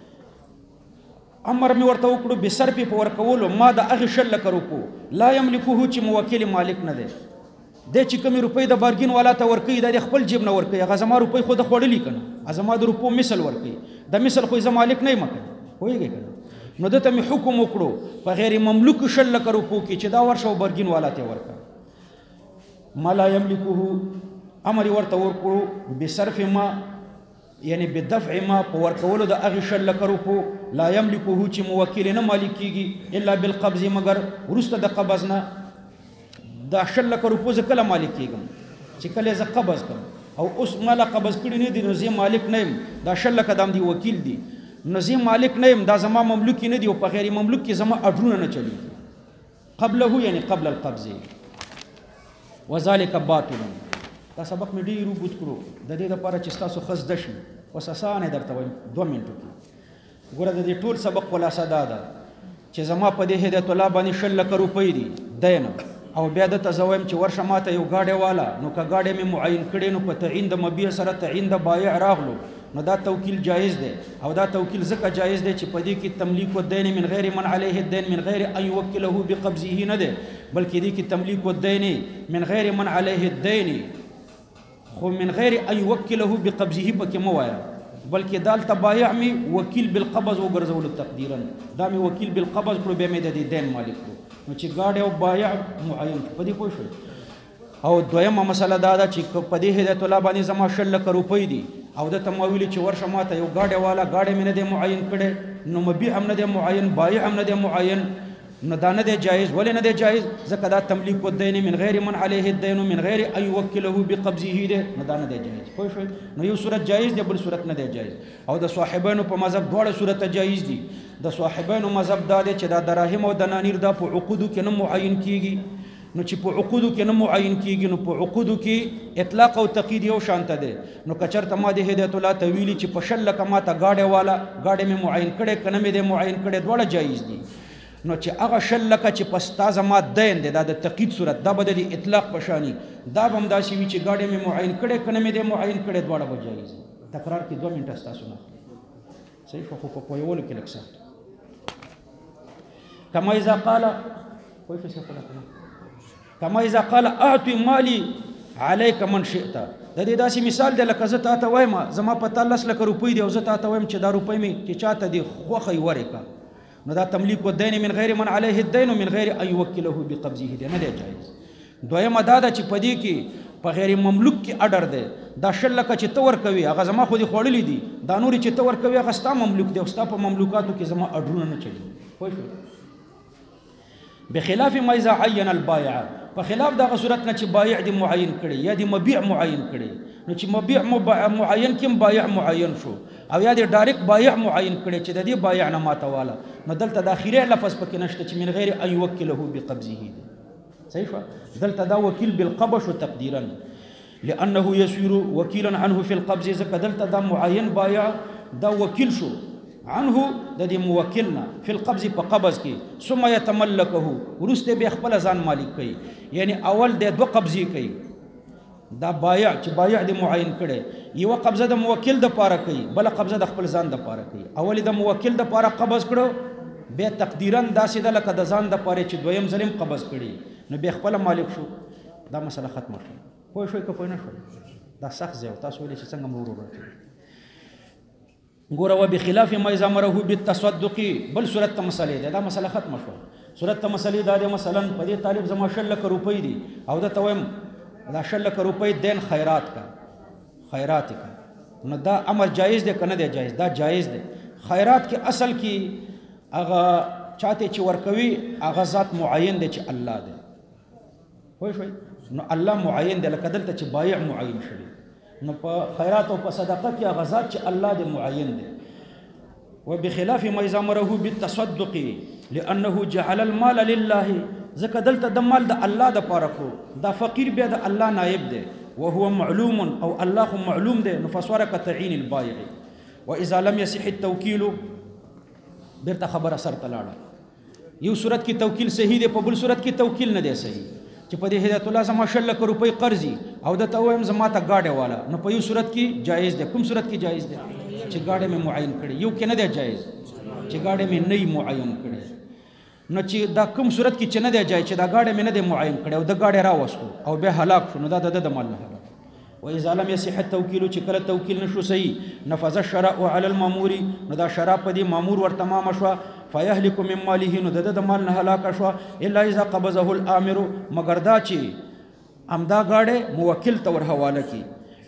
امر مې ورته وکړو به صرف په ورکولو ما د هغه 6 لک روپو لا یملکه چې موکل مالک نه دی د چې کوم روپۍ د بارګین والا ته ورکي د خپل جیب نه ورکي هغه زما روپۍ خود خړلې کنه ازما د روپو مثال ورکي د مثال خو زما مالک نه مکه وایي کنه نو دته می حکم وکړو په غیر مملوک شل لک روپو کې چې دا ورشو برګین والا ته ورکا ما لا یملکه امر ورته ورکړو بصرف ما یعنی بدفع ما په ورکولو د هغه شل لک روپو لا یملکه چې موکل نه مالک کیږي الا بالقبض مگر ورسته د قبض نه دا شل لک روپو ز کله مالک کیږم چې کله ز قبض کوم او اوس مال قبض کړی نه دي نو زه مالک نه یم دا شل لک دام دی وکیل دی نزی مالک نه يم دا زما مملوک نه دی او په غیر مملوک کې زما اډرونه نه چلی قبله یعنی قبل القبض وذلك باطل دا سبق مې ډیر وګت کړو د دې لپاره چې تاسو خص دشي وساسانه درته وایم 2 منټو کې ګوره د دې ټول سبق خلاصه ده چې زما په دې هدایت الله باندې 6 لک روپۍ دي دین او بیا د تزویم چې ورشه ماته یو گاډه والا نو که گاډه مې معین کړي نو په تعین د مبيع سره تعین د بایع راغلو نو دا توکیل جایز دی او دا توکیل ځکه جایز دی چې په دې کې تملیک الدین من غیر من علیه الدین من غیر ان یوکله بقبضه نه دی بلکې دې کې تملیک الدین من غیر من علیه الدین خو من غیر ان یوکله بقبضه پکې مو وایا بلکې دال تبایع می وکیل بالقبض وګرځول تقدیرا دا می وکیل بالقبض کړو به می د دې دین مالک کړو نو چې گاډه او بایع معین په دې پوه شو او دویمه مسله دا ده چې په دې هدایت الله باندې زما 6 لک روپۍ دي او د تمویل چې ورشه ماته یو گاډه والا گاډه مې نه دی معین کړي نو مبيع هم نه دی معین بایع هم نه دی معین نو دا نه دی جایز ولې نه دی جایز ځکه دا تملیک الدین من غیر من علیه الدین من غیر ان یوکله بقبضه دی نو دا نه دی جایز خو شو نو یو صورت جایز دی بل صورت نه دی جایز او د صاحبانو په مذهب دواړه صورت جایز دي د صاحبانو مذهب دا دی چې دا دراهم او دنانیر دا په عقودو کې نه معین کیږي نو چې په عقودو کې نه معین کیږي نو په عقودو کې اطلاق او تقید یو شانته ده نو کچرته ما د هدایت الله تویلی چې په شل لک ما ته گاډه والا گاډه مې معین کړي کنه مې د معین کړي دواړه جایز دي نو چې هغه شل لک چې پستا ما دین ده د تقید صورت دا بدلی اطلاق پشانی دا بم داسي وی چې گاډه مې معین کړي کنه مې د معین کړي دواړه به جایز تکرار کې 2 منټه تاسو نه صحیح خو په یو کې لکسه کما اذا قال کوئی څه فلک کما اذا قال اعطي مالي عليك من شئت د دې داسې مثال دی لکه زه تاسو وایم زما په 13 لک روپۍ دی او زه تاسو وایم چې دا روپۍ می چې چاته دی خوخه ورکا نو دا تملیک الدین من غیر من علیه الدین من غیر ان یوکله بقبضه دی نه دی جایز. دویمه دا ده چې په دې کې په غیر مملوک کې اډر دی. دا شل لکه چې ته ورکوي هغه زما خو دې خوړلی دي، دا نورې چې ته ورکوي هغه ستا مملوک دی او ستا په مملوکاتو کې زما اډرونه نه چلي. پوه شوې؟ بخلاف ما اذا عین البایع، په خلاف دغه صورت نه چې بایع دی معین کړي یا دی مبیع معین کړي. نو چې مبیع معین کې بایع معین شو او یا دی ډایرکټ بایع معین کړي چې د دې بایع نه ماته والا، نو دلته د اخیری لفظ پکې نشته چې من غیر ان یوکله بقبضه دی. صحیح شو؟ دلته دا وکیل بالقبض تقدیرا لانه يسير وكيلا عنه في القبض. ځکه دلته دا معین بایع دا وکیل شو عنه د دې موکلنا فی القبض په قبض کې، ثم یتملکه ورسته به خپل ځان مالک کوي. یعنی اول د دوه قبضې کوي. دا بایع چې بایع د معین کړي یو قبضه د موکل د پاره کوي، بل قبضه د خپل ځان د پاره کوي. اول د موکل د پاره قبض کړو، بیا تقدیرا داسې د لکه د ځان د پاره چې دویم ظلم قبض کړي، نو به خپل مالک شو. دا مسله ختمه شوه. پوه شوئ که پوه نه شوئ؟ دا سخت ځای تاسو ویلې چې څنګه مرور راځي. ګوره و بخلاف ما اذا امره بالتصدق، بل صورت ته مسلې ده. دا مسله ختمه شوه. صورت ته مسلې دا ده مثلا په دې طالب زما 6 لک روپۍ دي او دا ته وایم دا 6 لک روپۍ دین خیرات کا، خیرات کا. نو دا امر جایز دی که نه دی جایز؟ دا جایز دی. خیرات کې اصل کې هغه چاته چې ورکوي هغه ذات معین دی چې الله دی. پوه شوئ؟ نو الله معین دی، لکه دلته چې بایع معین شوی. نو په خیرات او په صدقه کې هغه ذات چې الله دی معین دی. وبخلاف ما اذا امره بالتصدق لانه جعل المال لله، ځکه دلته د مال د الله د پاره کو، دا فقیر بیا د الله نائب دی وهو معلوم او الله خو معلوم دی. نو فصار كتعین البایع. واذا لم يصح التوکیل، بیرته خبره سر ته لاړه. یو صورت کې توکیل صحیح دی، په بل صورت کې توکیل نه دی صحیح. چې په دې هدایت الله زما 6 لک روپۍ قرضي او د ته وایم زما ته گاډي والا، نو په یو صورت کې جایز دی. کوم صورت کې جایز دی؟ چې گاډي مې معین کړي. یو کې نه دی جایز چې گاډي مې نه معین کړي. نو چې دا کوم صورت کې چې نه دی جایز چې دا گاډي مې نه دی معین کړي او د گاډي راوستو او به هلاک شو، نو دا د مال نه هلاک. واذا لم يصح التوکیل، چې کله توکیل نشو صحیح، نفذ الشراء على المامور، نو دا شرع په دې مامور ور تمام شو. فيهلك من ماله، نو د مال نه هلاک شو. الا اذا قبضه الامر، مگر دا چې امدا گاډي موکل ته ور حواله کی.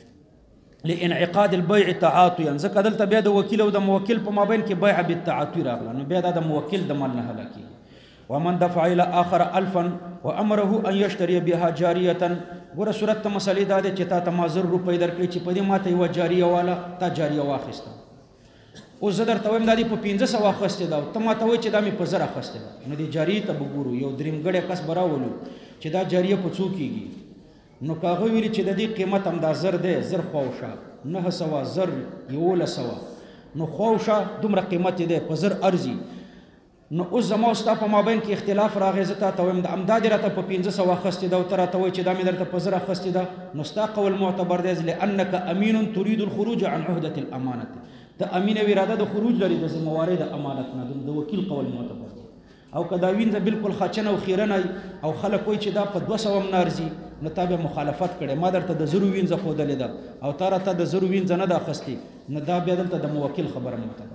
لانعقاد البيع تعاطيا، ځکه دلته بیا د وکیل او د موکل په مابین کې بیع بالتعاطي راغله، نو بیا د موکل د مال نه هلاکی. ومن دفع الى اخر 1000 وامره ان يشتري بها جاريه. ګوره صورت ته مسلې دا ده چې تا ته ما 1000 روپۍ درکړي چې په دې ماته یوه جاریه والا تا جاریه واخیسته. اوس زه درته وایم دا دې په 1500 اخیستې ده او ته ما ته وایې چې دا مې په 1000 اخیستې ده. نو دې جاریې ته به ګورو، یو درېمګړی کس به راولو چې دا جاریه په څو کېږي. نو که هغه ویلي چې د دې قیمت همدا 1000 دی، 1000 خواوشا 900 1000 1100، نو خواوشا دومره قیمت دی په 1000 ارزي. نو اوس زما او ستا په مابین کې اختلاف راغی. زه تا ته وایم د همدا دې راته په 1500 اخیستې ده او ته راته وایې چې دا مې درته په 1000 اخیستې ده، نو ستا قول معتبر دی. لانک امین تريد الخروج عن عهدة الامانه، ته امین او اراده د خروج لري د ذمہواری د امانت نه، د وکیل قول معتبر دی. او که دا وینځه بالکل خاچنه او خیرنه او خلک وایي چې دا په 200 هم نه ارزي، نو تا بیا مخالفت کړی. ما درته د 0 وینځه ښودلې ده او تا راته د 0 وینځه نه ده اخیستې، نو دا بیا دلته د موکل خبره معتبر.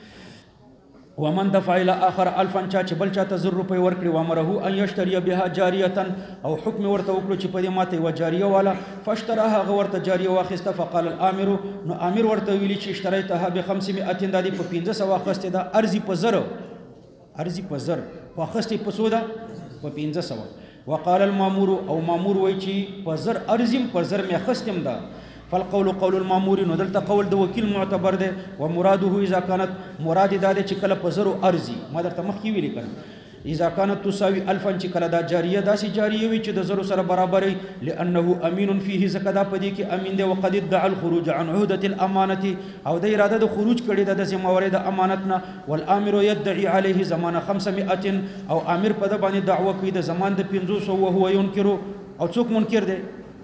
ومن دفع الى اخر 1000، چا چې بل چاته 1000 روپۍ ورکړي، وامره ان يشتري بها جاریه، او حکم ورته وکړو چې په دې ماته یوه جاریه والا. فاشتراها، هغه ورته جاریه واخیسته. فقال الامر، نو امیر ورته ویلي چې اشتریتها ب 500، دا دې په 1500 واخیستې ده، ارزي په 1000، ارزي په 1000، خو اخیستې په څو ده؟ په 1500. وقال المامور، او مامور وایي چې په 1000 ارزم، په 1000 مې اخیستم ده. فالقول قول المامور، نو دلته قول د وکیل معتبر دی. ومراده اذا كانت، مراد دا دی چې کله په 1000 ارزي، ما درته مخکې ویلي کړم، اذا كانت تساوي 1000، چې کله دا جاریه داسې جاریه وي چې د 1000 سره برابر وي. لانه امین فيه، ځکه دا په دې کې امین دی. وقد ادعى الخروج عن عهدة الامانه، او د اراده د خروج کړي ده د ذمہواری د امانت نه. والامر يدعي عليه زمان 500، او امیر په د باندې دعوه کوي د زمان د 500، وهو ينكر، او څوک منکر دی؟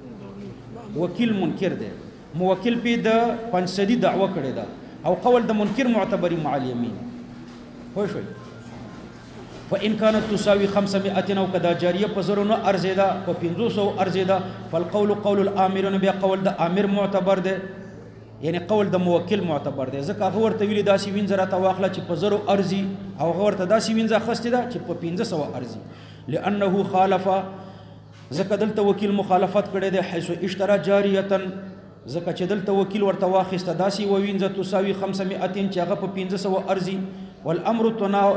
وکیل منکر دی. موکل پی د 500 دعوه کړی ده او قول د منکر معتبری مع الیمین. پوه شوئ؟ فان كانت تساوي 500، او کدا جاریه په 1000 نه ارزیده، په 500 ارزیده، فالقول قول الامر، بیا قول د امیر معتبر دی. یعنی قول د موکل معتبر دی ځکه هغه ورته ویلي داسې وینځه راته واخله چې په 1000 ارزي او هغه ورته داسې وینځه اخیستې ده چې په 1500 ارزي لانه خالف ځکه دلته وکیل مخالفت کړی دی حيث اشترى جاریه ځکه چې دلته وکیل ورته واخیسته داسې وینځه تساوي 500 چې هغه په 1500 ارزي والامر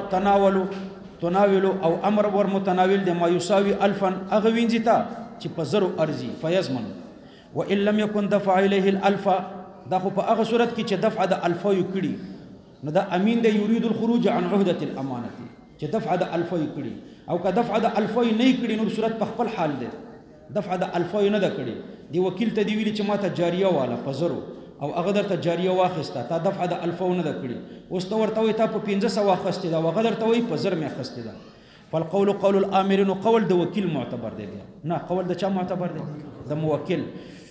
تناول او امر ور متناول دی ما يساوي 1000 هغه وینځي ته چې په 1000 ارزي فيزمن وان لم يكن دفع اليه الالف دا خو په هغه صورت کې چې دفع د الفا یو کړي نو دا امین دی یرید الخروج عن عهده الامانه چې دفع د الفا یو کړي او که دفع د الفا نه کړي نو صورت په خپل حال دی دفع د الفا نه ده کړي دی وکیل ته دی ویلي چې ماته جاریه والا په 1000 او هغه درته جاریه واخیسته تا دفع د الفا نه ده کړي اوس ته ورته وي تا په 1500 واخیستې دا هغه درته وي په 1000 مې اخیستې ده فالقول قول الامر نو قول د وکیل معتبر دی نه قول د چا معتبر دی د موکل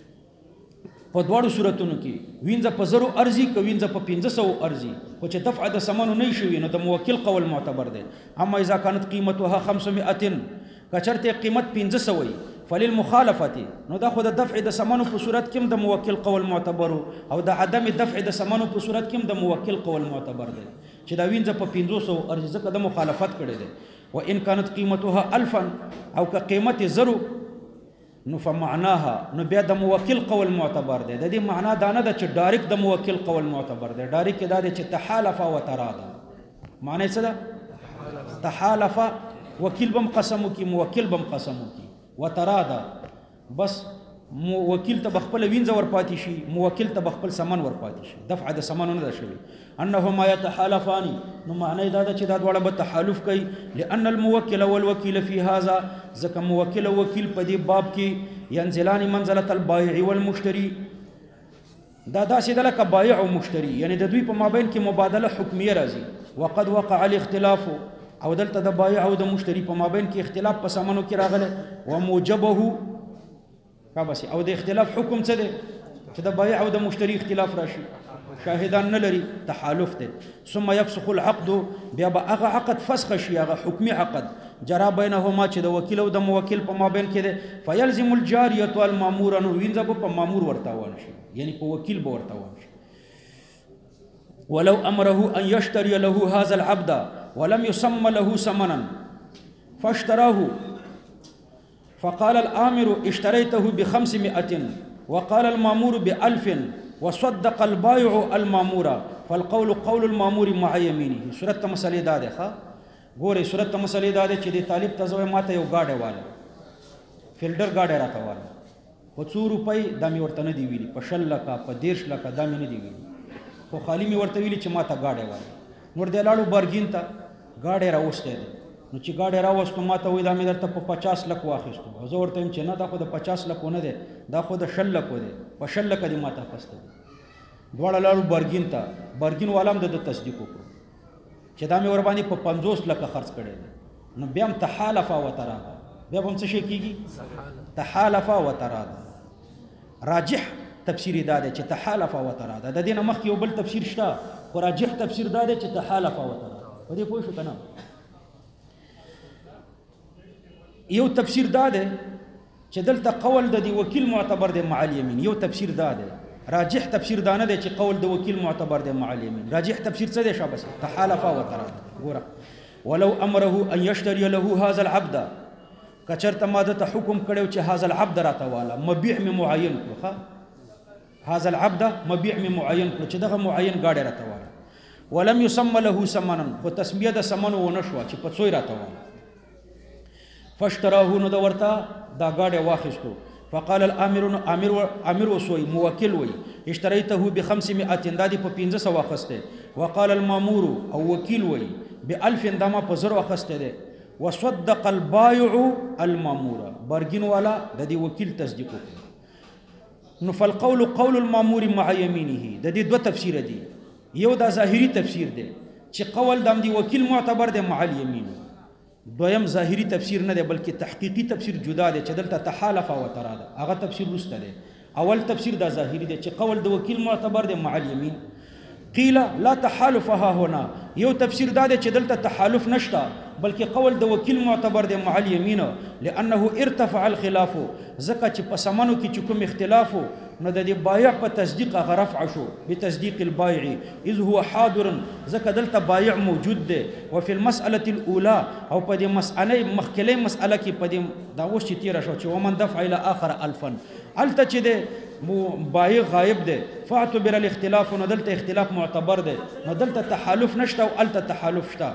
په دواړو صورتونو کې وینځه په 1000 ارزي که وینځه په 1500 ارزي خو چې دفع د سمنو نه شوي نو د موکل قول معتبر دی اما اذا كانت قيمتها 500 کچرته قیمت 1500 وي فللمخالفه نو دا خو د دفع د سمنو په صورت کې د موکل قول معتبر او د عدم دفع د سمنو په صورت کې د موکل قول معتبر دی چې دا وینځه په 500 ارزي ځکه د مخالفت کړي دی وان كانت قيمتها 1000 او که قیمت 0 نو فمعناها نو بیا د موکل قول معتبر دی د دې معنا دا نه ده چې ډایرکټ د موکل قول معتبر دی ډایرکټ دا دی چې تحالف وترادا معنی څه ده تحالف وکیل بم قسمو کی موکل بم قسمو کی وترادا بس وکیل ته بخپل وینځ ور پاتې شي موکل ته بخپل سمن ور پاتې شي دفع د سمن نه ده شوی انهما يتحالفان نو معنی دا ده چې دا دواړه به تحالف کوي لان الموکل والوکیل في هذا ځکه موکل او وکیل په دې باب کې ينزلان منزله البائع والمشتري دا داسې ده لکه بائع او مشتري یعنی د دوی په مابین کې مبادله حکمیه راځي وقد وقع الاختلاف او دلته د بائع او د مشتري په مابین کې اختلاف په سمنو کې راغله وموجبه بس او د اختلاف حکم څه دی چې د بایع او د مشتری اختلاف راشي شاهدان نه لري تحالف دی ثم يفسخ العقد بیا به هغه عقد فسخ شي هغه حکمی عقد جرا بینهما چې د وکیل او د موکل په مابین کې دی فيلزم الجاریه والمامور نو وینځه په مامور ورتاوان شي یعنی په وکیل به ورتاوان شي ولو امره ان يشتري له هذا العبد ولم يسمى له ثمنا فاشتراه فقال الآمر اشتريته ب500 وقال المامور ب1000 وصدق البائع المامور فالقول قول المامور مع يمينه صورت مسلې دا ده ښه ګوره صورت مسلې دا ده چې د طالب تزوی ماته یو گاډه واله فیلډر گاډه راته واله په 100 روپۍ د مې ورته نه دی ویلي په 10 لکه په 10 لکه د مې نه دی ویلي خو خالی مې ورته ویلي چې ماته گاډه واله نور د لاړو بارګین ته گاډه راوسته ده نو چې گاډه راوستو ماته وای دا مې درته په 50 لک واخیستو زه ورته چې نه دا خو د 50 لک نه ده دا خو د 10 لک ده په 10 لک دې ماته اخیسته دواړه لاړو بارګین ته بارګین والام د تصدیق وکړو چې دا مې ور باندې په 50 لک خرڅ کړي نو بیا هم تحالف وترادا بیا هم څه شي کیږي تحالف وترادا راجح تفسیر دا ده چې تحالف وترادا د دې نه مخکې یو بل تفسیر شته خو راجح تفسیر دا ده چې تحالف وترادا په دې پوه شو کنه یو تفسیر دا ده چې دلته قول د دی وکیل معتبر دی مع الیمین یو تفسیر دا ده راجح تفسیر دا نه دی چې قول د وکیل معتبر دی مع الیمین راجح تفسیر څه دی شابه تحالف وترادا ګوره ولو امره ان يشتري له هذا العبد کچرته ماده ته حکم کړو چې هذا العبد راته والا مبيع معین کړه هذا العبد مبيع معین کړه چې دغه معین گاډه راته والا ولم يسمى له ثمنا خو تسمیه د ثمنو ونشوا چې په څوی راته والا فاشتراه نو دورتا دا گاډه واخستو فقال الامر وسوي موکل وي اشتريته ب500 دادی په 1500 واخسته وقال المامور او وکیل وي ب1000 دما په 0 واخسته ده وصدق البائع المامور برګین والا د دې وکیل تصدیق وکړ نو فالقول قول المامور مع يمينه د دې دوه تفسیر دي یو دا ظاهری تفسیر دی چې قول د دې وکیل معتبر دی مع اليمين دویم ظاهری تفسیر نه دی بلکې تحقیقی تفسیر جدا دی چې دلته تحالف او تراده هغه تفسیر رسته دی اول تفسیر دا ظاهری دی چې قول د وکیل معتبر دی مع اليمين قیل لا تحالف ها هنا یو تفسیر دا دی چې دلته تحالف نشته بلکې قول د وکیل معتبر دی مع الیمین لانه ارتفع الخلاف ځکه چې په سمنو کې چې کوم اختلاف نو د دې بایع په تصدیق هغه رفع شو بتصدیق البایع اذ هو حاضر ځکه دلته بایع موجود دی وفي المسأله الاولى او په دې مسأله مخکله مسأله کې په دې دا اوس چې تیر شو چې ومن دفع الى اخر الفا الته چې دی بایع غایب دی فاعتبر الاختلاف نو دلته اختلاف معتبر دی نو دلته تحالف نشته او الته تحالف شته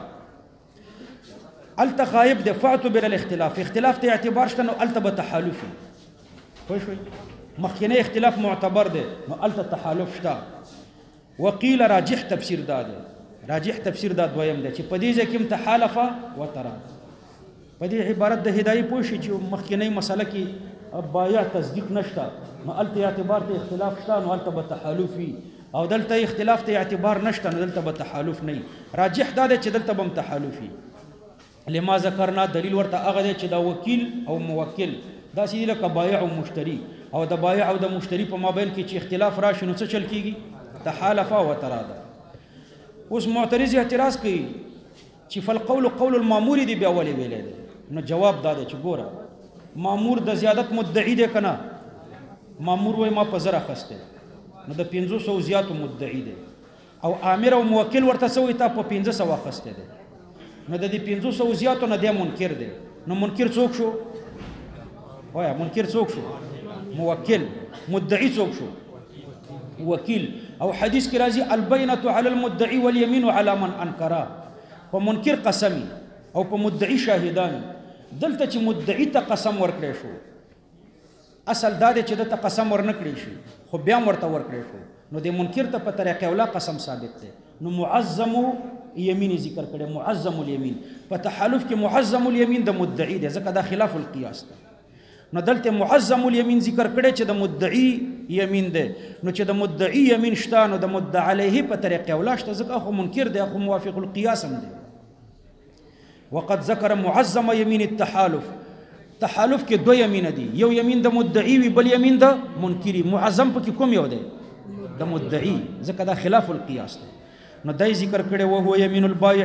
الته غایب دی فاعتبر الاختلاف اختلاف ته اعتبار شته نو الته به تحالف خو شوي مخکنی اختلاف معتبر دی نو الته تحالف شته وقیل راجح تفسیر دا دی راجح تفسیر دا دویم دی چې په دې ځکه هم تحالف وترا په دې عبارت د هدايه پوه شي چې مخکنی مسله کې بایع تصدیق نشته نو الته اعتبار ته اختلاف شته نو الته به تحالف وي او دلته اختلاف ته اعتبار نشته نو دلته به تحالف نه راجح دا دی چې دلته به تحالف وي لما ذکرنا دلیل ورته هغه دی چې دا وکیل او موکل دا سړي لکه بایع او مشتری او د بایع او د مشتری په مابین کې چې اختلاف راشي نو څه چل کیږي تحالف او تراده اوس معترض اعتراض کوي چې فالقول قول المامور دی بیا ولې ویلې دی نو جواب دا دی چې ګوره مامور د زیادت مدعی دی کنه مامور وای ما په زره خسته نو د 500 زیاتو مدعی دی او امیر او موکل ورته سوې تا په 500 خسته دی نو د دې 500 زیاتو نه دی منکر دی نو منکر څوک شو وایا منکر څوک شو موکل مدعی څوک شو وکیل او حدیث کې راځي البینه علی المدعی والیمین علی من انکر په منکر قسمی او په مدعی شاهدان دلته چې مدعی ته قسم ورکړی شو اصل دا دی چې د ته قسم ورنکړی شي خو بیا ورته ورکړی شو نو د منکر ته په طریقې اوله قسم ثابت دی نو معظم یمین ذکر کړي معظم الیمین په تحالف کې معظم الیمین د مدعی دی ځکه دا خلاف القیاس دی نو دلته معظم الیمین ذکر کړي چې د مدعی یمین دی نو چې د مدعی یمین شته نو د مدعی علیه په طریقې اوله شته ځکه خو منکر دی خو موافق القیاس هم دی وقد ذكر معظم يمين التحالف تحالف کې دو یمین دي یو یمین د مدعی وی بل یمین د منکری معظم په کې کوم یو دی د مدعی ځکه دا خلاف القياس دی نو دای ذکر کړي او هو یمین البایع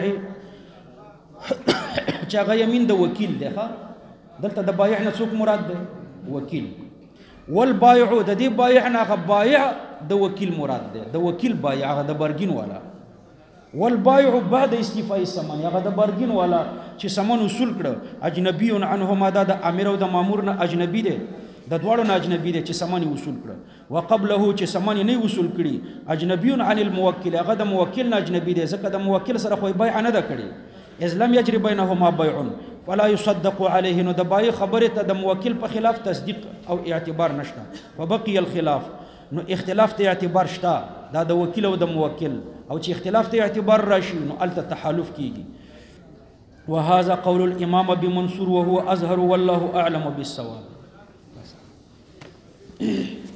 چې هغه یمین د وکیل دی ها دلته د بایع نه څوک مراد دی وکیل والبایع د دې بایع نه هغه بایع د وکیل مراد دی د وکیل بایع هغه د برګین والا والبایع بعد استیفاء الثمن هغه د برګین والا چې سمن وصول کړه اجنبی عنهما دا د امیر او د مامور نه اجنبی دی د دواړو نه اجنبی دی چې سمن وصول کړه وقبله چې سمن نه وصول کړي اجنبی عن الموکل هغه د موکل نه اجنبی دی ځکه د موکل سره خو بیع نه ده کړي اذ لم يجري بينهما بيع فلا يصدق عليه نو د بایع خبره ته د موکل په خلاف تصدیق او اعتبار نشته وبقي الخلاف نو اختلاف ته اعتبار شته دا د وکیل او د موکل او چې اختلاف ته اعتبار راشي نو الته تحالف کیږي وهذا قول الامام بمنصور وهو اظهر والله اعلم بالصواب